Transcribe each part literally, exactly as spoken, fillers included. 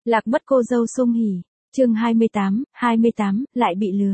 Lạc mất cô dâu Sung Hỉ. Chương hai mươi tám, hai mươi tám, lại bị lừa.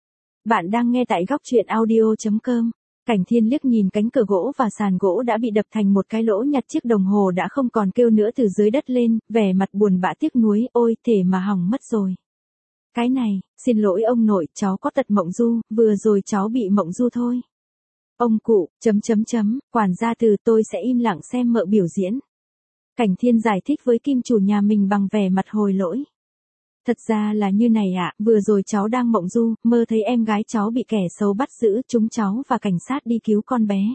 Bạn đang nghe tại góc truyện audio chấm com. Cảnh Thiên liếc nhìn cánh cửa gỗ và sàn gỗ đã bị đập thành một cái lỗ, nhặt chiếc đồng hồ đã không còn kêu nữa từ dưới đất lên, vẻ mặt buồn bã tiếc nuối, ôi thể mà hỏng mất rồi. Cái này, xin lỗi ông nội, cháu có tật mộng du, vừa rồi cháu bị mộng du thôi. Ông cụ, chấm chấm chấm, quản gia từ tôi sẽ im lặng xem mợ biểu diễn. Cảnh Thiên giải thích với kim chủ nhà mình bằng vẻ mặt hồi lỗi. Thật ra là như này ạ, à, vừa rồi cháu đang mộng du, mơ thấy em gái cháu bị kẻ xấu bắt giữ, chúng cháu và cảnh sát đi cứu con bé.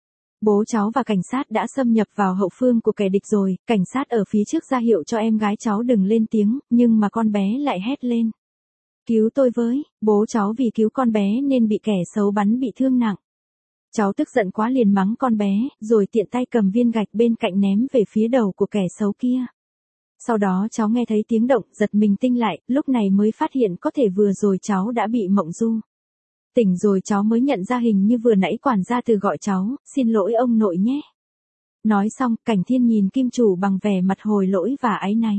Bố cháu và cảnh sát đã xâm nhập vào hậu phương của kẻ địch rồi, cảnh sát ở phía trước ra hiệu cho em gái cháu đừng lên tiếng, nhưng mà con bé lại hét lên. Cứu tôi với, bố cháu vì cứu con bé nên bị kẻ xấu bắn bị thương nặng. Cháu tức giận quá liền mắng con bé, rồi tiện tay cầm viên gạch bên cạnh ném về phía đầu của kẻ xấu kia. Sau đó cháu nghe thấy tiếng động, giật mình tinh lại, lúc này mới phát hiện có thể vừa rồi cháu đã bị mộng du. Tỉnh rồi cháu mới nhận ra hình như vừa nãy quản gia từ gọi cháu, xin lỗi ông nội nhé. Nói xong, Cảnh Thiên nhìn kim chủ bằng vẻ mặt hồi lỗi và áy náy.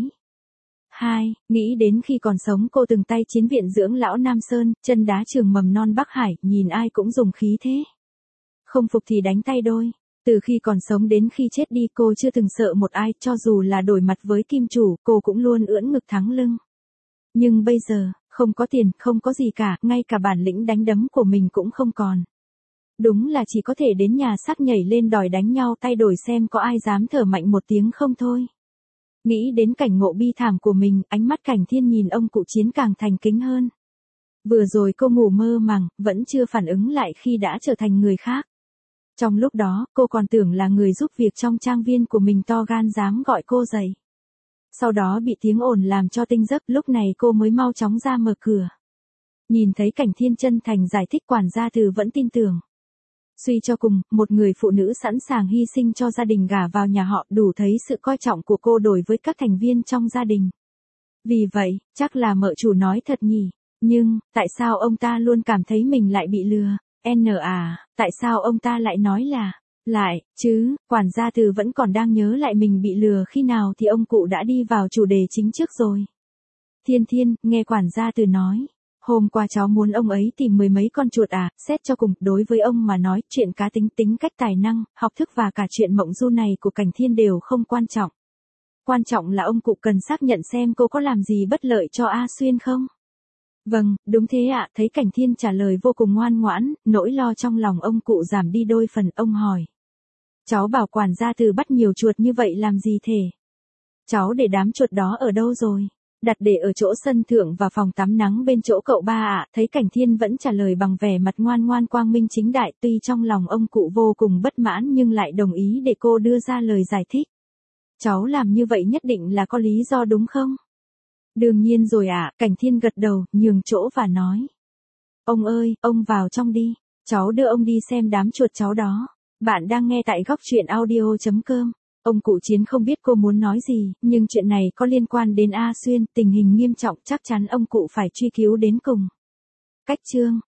Hai, nghĩ đến khi còn sống cô từng tay chiến viện dưỡng lão Nam Sơn, chân đá trường mầm non Bắc Hải, nhìn ai cũng dùng khí thế. Không phục thì đánh tay đôi. Từ khi còn sống đến khi chết đi cô chưa từng sợ một ai, cho dù là đổi mặt với kim chủ, cô cũng luôn ưỡn ngực thắng lưng. Nhưng bây giờ, không có tiền, không có gì cả, ngay cả bản lĩnh đánh đấm của mình cũng không còn. Đúng là chỉ có thể đến nhà xác nhảy lên đòi đánh nhau tay đổi xem có ai dám thở mạnh một tiếng không thôi. Nghĩ đến cảnh ngộ bi thảm của mình, ánh mắt Cảnh Thiên nhìn ông cụ chiến càng thành kính hơn. Vừa rồi cô ngủ mơ màng, vẫn chưa phản ứng lại khi đã trở thành người khác. Trong lúc đó, cô còn tưởng là người giúp việc trong trang viên của mình to gan dám gọi cô dậy. Sau đó bị tiếng ồn làm cho tinh giấc, lúc này cô mới mau chóng ra mở cửa. Nhìn thấy Cảnh Thiên chân thành giải thích, quản gia từ vẫn tin tưởng. Suy cho cùng, một người phụ nữ sẵn sàng hy sinh cho gia đình gả vào nhà họ, đủ thấy sự coi trọng của cô đối với các thành viên trong gia đình. Vì vậy, chắc là mợ chủ nói thật nhỉ. Nhưng, tại sao ông ta luôn cảm thấy mình lại bị lừa? N à, tại sao ông ta lại nói là, lại, chứ, quản gia từ vẫn còn đang nhớ lại mình bị lừa khi nào thì ông cụ đã đi vào chủ đề chính trước rồi. Thiên Thiên, nghe quản gia từ nói, hôm qua cháu muốn ông ấy tìm mười mấy con chuột à, xét cho cùng, đối với ông mà nói, chuyện cá tính, tính cách, tài năng, học thức và cả chuyện mộng du này của Cảnh Thiên đều không quan trọng. Quan trọng là ông cụ cần xác nhận xem cô có làm gì bất lợi cho A Xuyên không? Vâng, đúng thế ạ, thấy Cảnh Thiên trả lời vô cùng ngoan ngoãn, nỗi lo trong lòng ông cụ giảm đi đôi phần, ông hỏi. Cháu bảo quản gia từ bắt nhiều chuột như vậy làm gì thể? Cháu để đám chuột đó ở đâu rồi? Đặt để ở chỗ sân thượng và phòng tắm nắng bên chỗ cậu ba ạ, thấy Cảnh Thiên vẫn trả lời bằng vẻ mặt ngoan ngoan quang minh chính đại, tuy trong lòng ông cụ vô cùng bất mãn nhưng lại đồng ý để cô đưa ra lời giải thích. Cháu làm như vậy nhất định là có lý do đúng không? Đương nhiên rồi ạ, à, Cảnh Thiên gật đầu, nhường chỗ và nói. Ông ơi, ông vào trong đi, cháu đưa ông đi xem đám chuột cháu đó. Bạn đang nghe tại góc truyện audio chấm com. Ông cụ chiến không biết cô muốn nói gì, nhưng chuyện này có liên quan đến A Xuyên, tình hình nghiêm trọng chắc chắn ông cụ phải truy cứu đến cùng. Cách chương,